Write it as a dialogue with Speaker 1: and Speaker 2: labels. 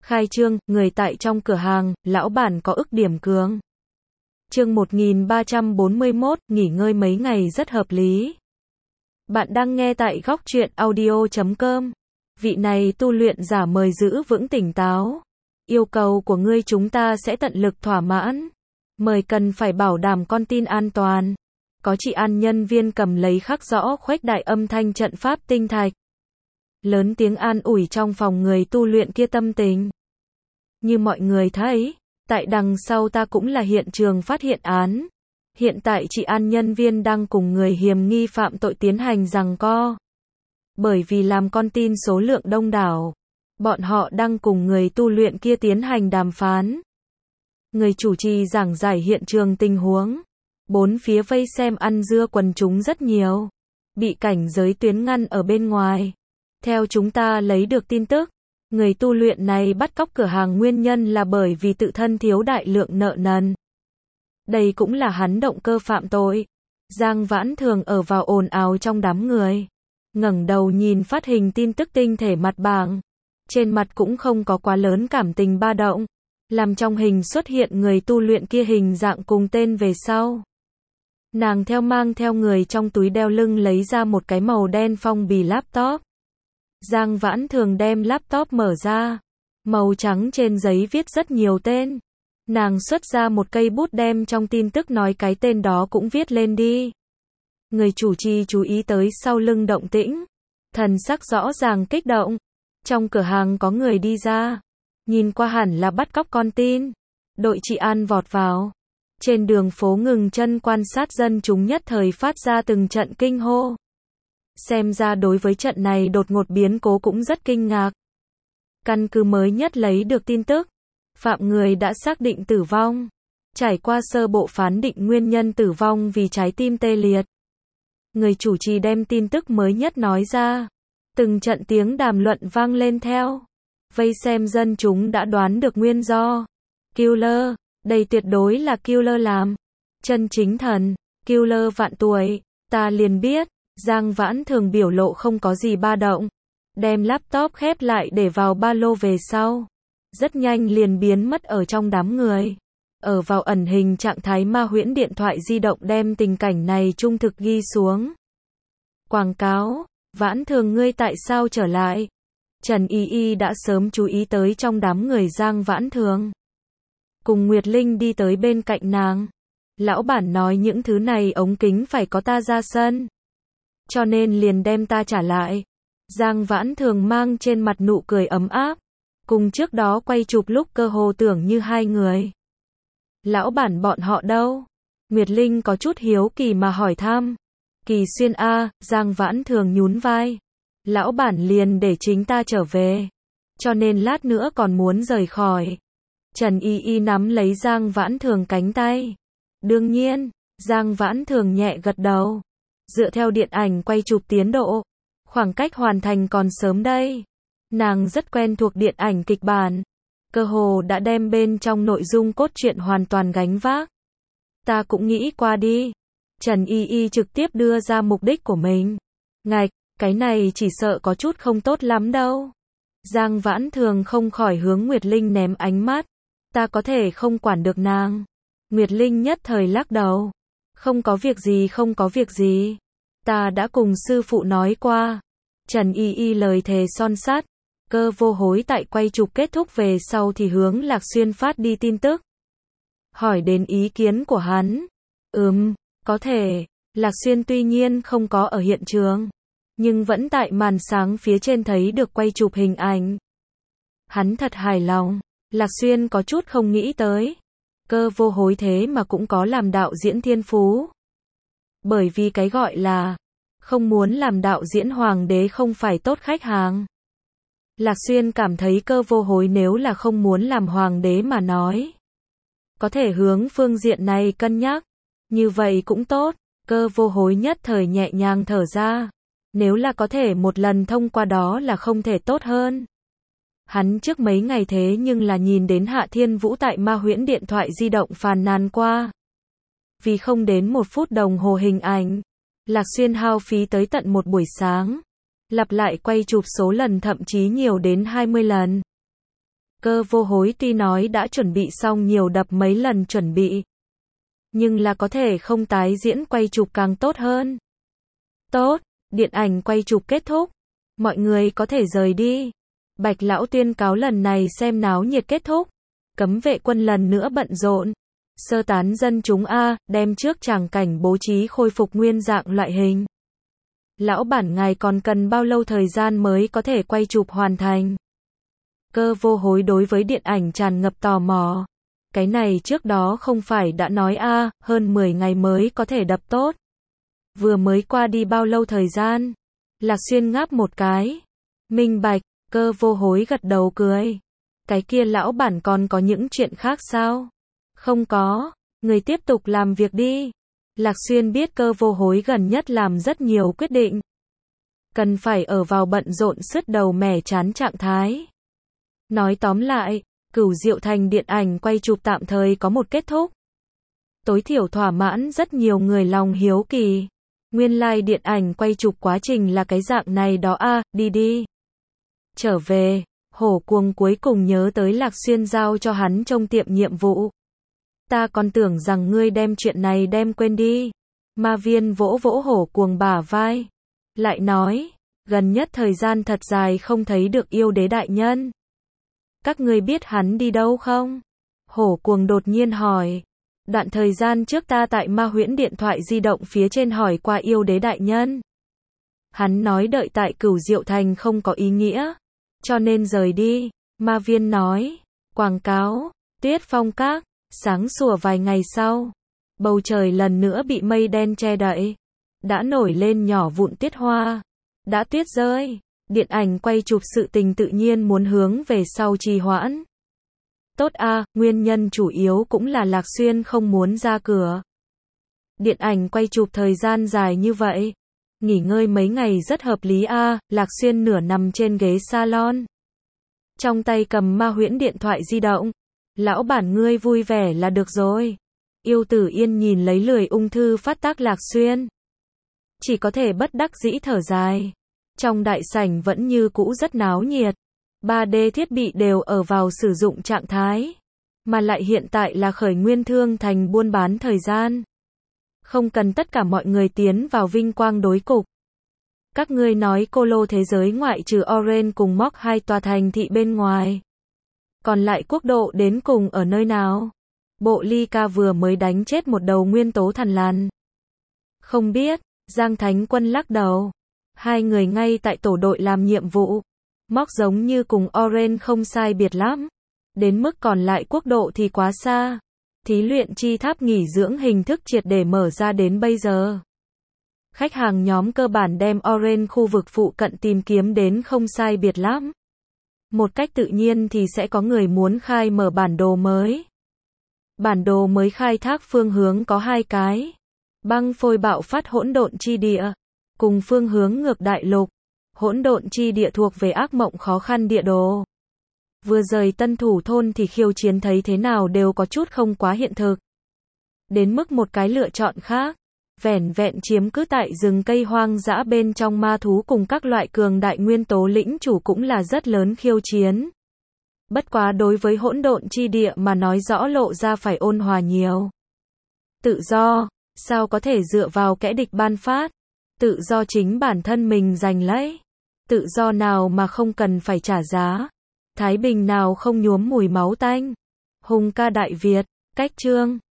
Speaker 1: Khai trương, người tại trong cửa hàng, lão bản có ức điểm cường. Chương 1341, nghỉ ngơi mấy ngày rất hợp lý. Bạn đang nghe tại góc truyện audio.com. Vị này tu luyện giả mời giữ vững tỉnh táo. Yêu cầu của ngươi chúng ta sẽ tận lực thỏa mãn. Mời cần phải bảo đảm con tin an toàn. Có chị an nhân viên cầm lấy khắc rõ khuếch đại âm thanh trận pháp tinh thạch. Lớn tiếng an ủi trong phòng người tu luyện kia tâm tình. Như mọi người thấy, tại đằng sau ta cũng là hiện trường phát hiện án. Hiện tại chị an nhân viên đang cùng người hiềm nghi phạm tội tiến hành giằng co. Bởi vì làm con tin số lượng đông đảo, bọn họ đang cùng người tu luyện kia tiến hành đàm phán. Người chủ trì giảng giải hiện trường tình huống. Bốn phía vây xem ăn dưa quần chúng rất nhiều. Bị cảnh giới tuyến ngăn ở bên ngoài. Theo chúng ta lấy được tin tức, người tu luyện này bắt cóc cửa hàng nguyên nhân là bởi vì tự thân thiếu đại lượng nợ nần. Đây cũng là hắn động cơ phạm tội. Giang Vãn Thường ở vào ồn ào trong đám người. Ngẩng đầu nhìn phát hình tin tức tinh thể mặt bảng. Trên mặt cũng không có quá lớn cảm tình ba động. Làm trong hình xuất hiện người tu luyện kia hình dạng cùng tên về sau. Nàng mang theo người trong túi đeo lưng lấy ra một cái màu đen phong bì laptop. Giang Vãn Thường đem laptop mở ra. Màu trắng trên giấy viết rất nhiều tên. Nàng xuất ra một cây bút đem trong tin tức nói cái tên đó cũng viết lên đi. Người chủ trì chú ý tới sau lưng động tĩnh. Thần sắc rõ ràng kích động. Trong cửa hàng có người đi ra. Nhìn qua hẳn là bắt cóc con tin. Đội trị an vọt vào. Trên đường phố ngừng chân quan sát dân chúng nhất thời phát ra từng trận kinh hô. Xem ra đối với trận này đột ngột biến cố cũng rất kinh ngạc. Căn cứ mới nhất lấy được tin tức. Phạm người đã xác định tử vong. Trải qua sơ bộ phán định nguyên nhân tử vong vì trái tim tê liệt. Người chủ trì đem tin tức mới nhất nói ra. Từng trận tiếng đàm luận vang lên theo. Vây xem dân chúng đã đoán được nguyên do. Killer, đây tuyệt đối là killer làm. Chân chính thần, killer vạn tuổi, ta liền biết. Giang Vãn Thường biểu lộ không có gì ba động. Đem laptop khép lại để vào ba lô về sau. Rất nhanh liền biến mất ở trong đám người. Ở vào ẩn hình trạng thái ma huyễn điện thoại di động đem tình cảnh này trung thực ghi xuống. Quảng cáo, Vãn Thường ngươi tại sao trở lại? Trần Y Y đã sớm chú ý tới trong đám người Giang Vãn Thường. Cùng Nguyệt Linh đi tới bên cạnh nàng. Lão bản nói những thứ này ống kính phải có ta ra sân. Cho nên liền đem ta trả lại. Giang Vãn Thường mang trên mặt nụ cười ấm áp. Cùng trước đó quay chụp lúc cơ hồ tưởng như hai người. Lão bản bọn họ đâu? Nguyệt Linh có chút hiếu kỳ mà hỏi thăm. Kỳ Xuyên a, Giang Vãn Thường nhún vai. Lão bản liền để chính ta trở về. Cho nên lát nữa còn muốn rời khỏi. Trần Y Y nắm lấy Giang Vãn Thường cánh tay. Đương nhiên, Giang Vãn Thường nhẹ gật đầu. Dựa theo điện ảnh quay chụp tiến độ, khoảng cách hoàn thành còn sớm đây. Nàng rất quen thuộc điện ảnh kịch bản. Cơ hồ đã đem bên trong nội dung cốt truyện hoàn toàn gánh vác. Ta cũng nghĩ qua đi. Trần Y Y trực tiếp đưa ra mục đích của mình. Ngạch, cái này chỉ sợ có chút không tốt lắm đâu. Giang Vãn Thường không khỏi hướng Nguyệt Linh ném ánh mắt. Ta có thể không quản được nàng. Nguyệt Linh nhất thời lắc đầu. Không có việc gì không có việc gì. Ta đã cùng sư phụ nói qua. Trần Y Y lời thề son sắt. Cơ vô hối tại quay chụp kết thúc về sau thì hướng Lạc Xuyên phát đi tin tức. Hỏi đến ý kiến của hắn. Có thể. Lạc Xuyên tuy nhiên không có ở hiện trường. Nhưng vẫn tại màn sáng phía trên thấy được quay chụp hình ảnh. Hắn thật hài lòng. Lạc Xuyên có chút không nghĩ tới. Cơ vô hối thế mà cũng có làm đạo diễn thiên phú. Bởi vì cái gọi là không muốn làm đạo diễn hoàng đế không phải tốt khách hàng. Lạc Xuyên cảm thấy cơ vô hối nếu là không muốn làm hoàng đế mà nói. Có thể hướng phương diện này cân nhắc. Như vậy cũng tốt. Cơ vô hối nhất thời nhẹ nhàng thở ra. Nếu là có thể một lần thông qua đó là không thể tốt hơn. Hắn trước mấy ngày thế nhưng là nhìn đến Hạ Thiên Vũ tại ma huyễn điện thoại di động phàn nàn qua. Vì không đến 1 phút đồng hồ hình ảnh, Lạc Xuyên hao phí tới tận một buổi sáng. Lặp lại quay chụp số lần thậm chí nhiều đến 20 lần. Cơ vô hối tuy nói đã chuẩn bị xong nhiều đập mấy lần chuẩn bị, nhưng là có thể không tái diễn quay chụp càng tốt hơn. Tốt, điện ảnh quay chụp kết thúc, mọi người có thể rời đi. Bạch lão tuyên cáo lần này xem náo nhiệt kết thúc, cấm vệ quân lần nữa bận rộn, sơ tán dân chúng đem trước tràng cảnh bố trí khôi phục nguyên dạng loại hình. Lão bản ngài còn cần bao lâu thời gian mới có thể quay chụp hoàn thành? Cơ vô hối đối với điện ảnh tràn ngập tò mò. Cái này trước đó không phải đã nói hơn 10 ngày mới có thể đập tốt. Vừa mới qua đi bao lâu thời gian? Lạc Xuyên ngáp một cái. Minh bạch, cơ vô hối gật đầu cười. Cái kia lão bản còn có những chuyện khác sao? Không có, người tiếp tục làm việc đi. Lạc Xuyên biết cơ vô hối gần nhất làm rất nhiều quyết định. Cần phải ở vào bận rộn sứt đầu mẻ chán trạng thái. Nói tóm lại, Cửu Diệu Thành điện ảnh quay chụp tạm thời có một kết thúc. Tối thiểu thỏa mãn rất nhiều người lòng hiếu kỳ. Nguyên lai điện ảnh quay chụp quá trình là cái dạng này đó đi. Trở về, Hổ Cuồng cuối cùng nhớ tới Lạc Xuyên giao cho hắn trông tiệm nhiệm vụ. Ta còn tưởng rằng ngươi đem chuyện này đem quên đi. Ma Viên vỗ vỗ Hổ Cuồng bả vai. Lại nói, gần nhất thời gian thật dài không thấy được yêu đế đại nhân. Các ngươi biết hắn đi đâu không? Hổ Cuồng đột nhiên hỏi. Đoạn thời gian trước ta tại Ma Huyễn điện thoại di động phía trên hỏi qua yêu đế đại nhân. Hắn nói đợi tại Cửu Diệu Thành không có ý nghĩa, cho nên rời đi. Ma Viên nói. Quảng cáo, Tuyết Phong Các, sáng sủa vài ngày sau. Bầu trời lần nữa bị mây đen che đậy. Đã nổi lên nhỏ vụn tiết hoa. Đã tuyết rơi. Điện ảnh quay chụp sự tình tự nhiên muốn hướng về sau trì hoãn. Tốt nguyên nhân chủ yếu cũng là Lạc Xuyên không muốn ra cửa. Điện ảnh quay chụp thời gian dài như vậy. Nghỉ ngơi mấy ngày rất hợp lý Lạc Xuyên nửa nằm trên ghế salon. Trong tay cầm Ma Huyễn điện thoại di động. Lão bản ngươi vui vẻ là được rồi. Yêu Tử Yên nhìn lấy lười ung thư phát tác Lạc Xuyên. Chỉ có thể bất đắc dĩ thở dài. Trong đại sảnh vẫn như cũ rất náo nhiệt. 3D thiết bị đều ở vào sử dụng trạng thái. Mà lại hiện tại là khởi nguyên thương thành buôn bán thời gian. Không cần tất cả mọi người tiến vào vinh quang đối cục. Các ngươi nói cô lô thế giới ngoại trừ Orange cùng Móc hai tòa thành thị bên ngoài. Còn lại quốc độ đến cùng ở nơi nào? Bộ Ly Ca vừa mới đánh chết một đầu nguyên tố thần lằn. Không biết, Giang Thánh Quân lắc đầu. Hai người ngay tại tổ đội làm nhiệm vụ. Móc giống như cùng Orange không sai biệt lắm. Đến mức còn lại quốc độ thì quá xa. Thí luyện chi tháp nghỉ dưỡng hình thức triệt để mở ra đến bây giờ. Khách hàng nhóm cơ bản đem Orange khu vực phụ cận tìm kiếm đến không sai biệt lắm. Một cách tự nhiên thì sẽ có người muốn khai mở bản đồ mới. Bản đồ mới khai thác phương hướng có hai cái. Băng phôi bạo phát hỗn độn chi địa. Cùng phương hướng ngược đại lục. Hỗn độn chi địa thuộc về ác mộng khó khăn địa đồ. Vừa rời Tân Thủ thôn thì khiêu chiến thấy thế nào đều có chút không quá hiện thực. Đến mức một cái lựa chọn khác. Vẻn vẹn chiếm cứ tại rừng cây hoang dã bên trong ma thú cùng các loại cường đại nguyên tố lĩnh chủ cũng là rất lớn khiêu chiến. Bất quá đối với hỗn độn chi địa mà nói rõ lộ ra phải ôn hòa nhiều. Tự do, sao có thể dựa vào kẻ địch ban phát? Tự do chính bản thân mình giành lấy. Tự do nào mà không cần phải trả giá? Thái bình nào không nhuốm mùi máu tanh? Hùng ca Đại Việt, cách chương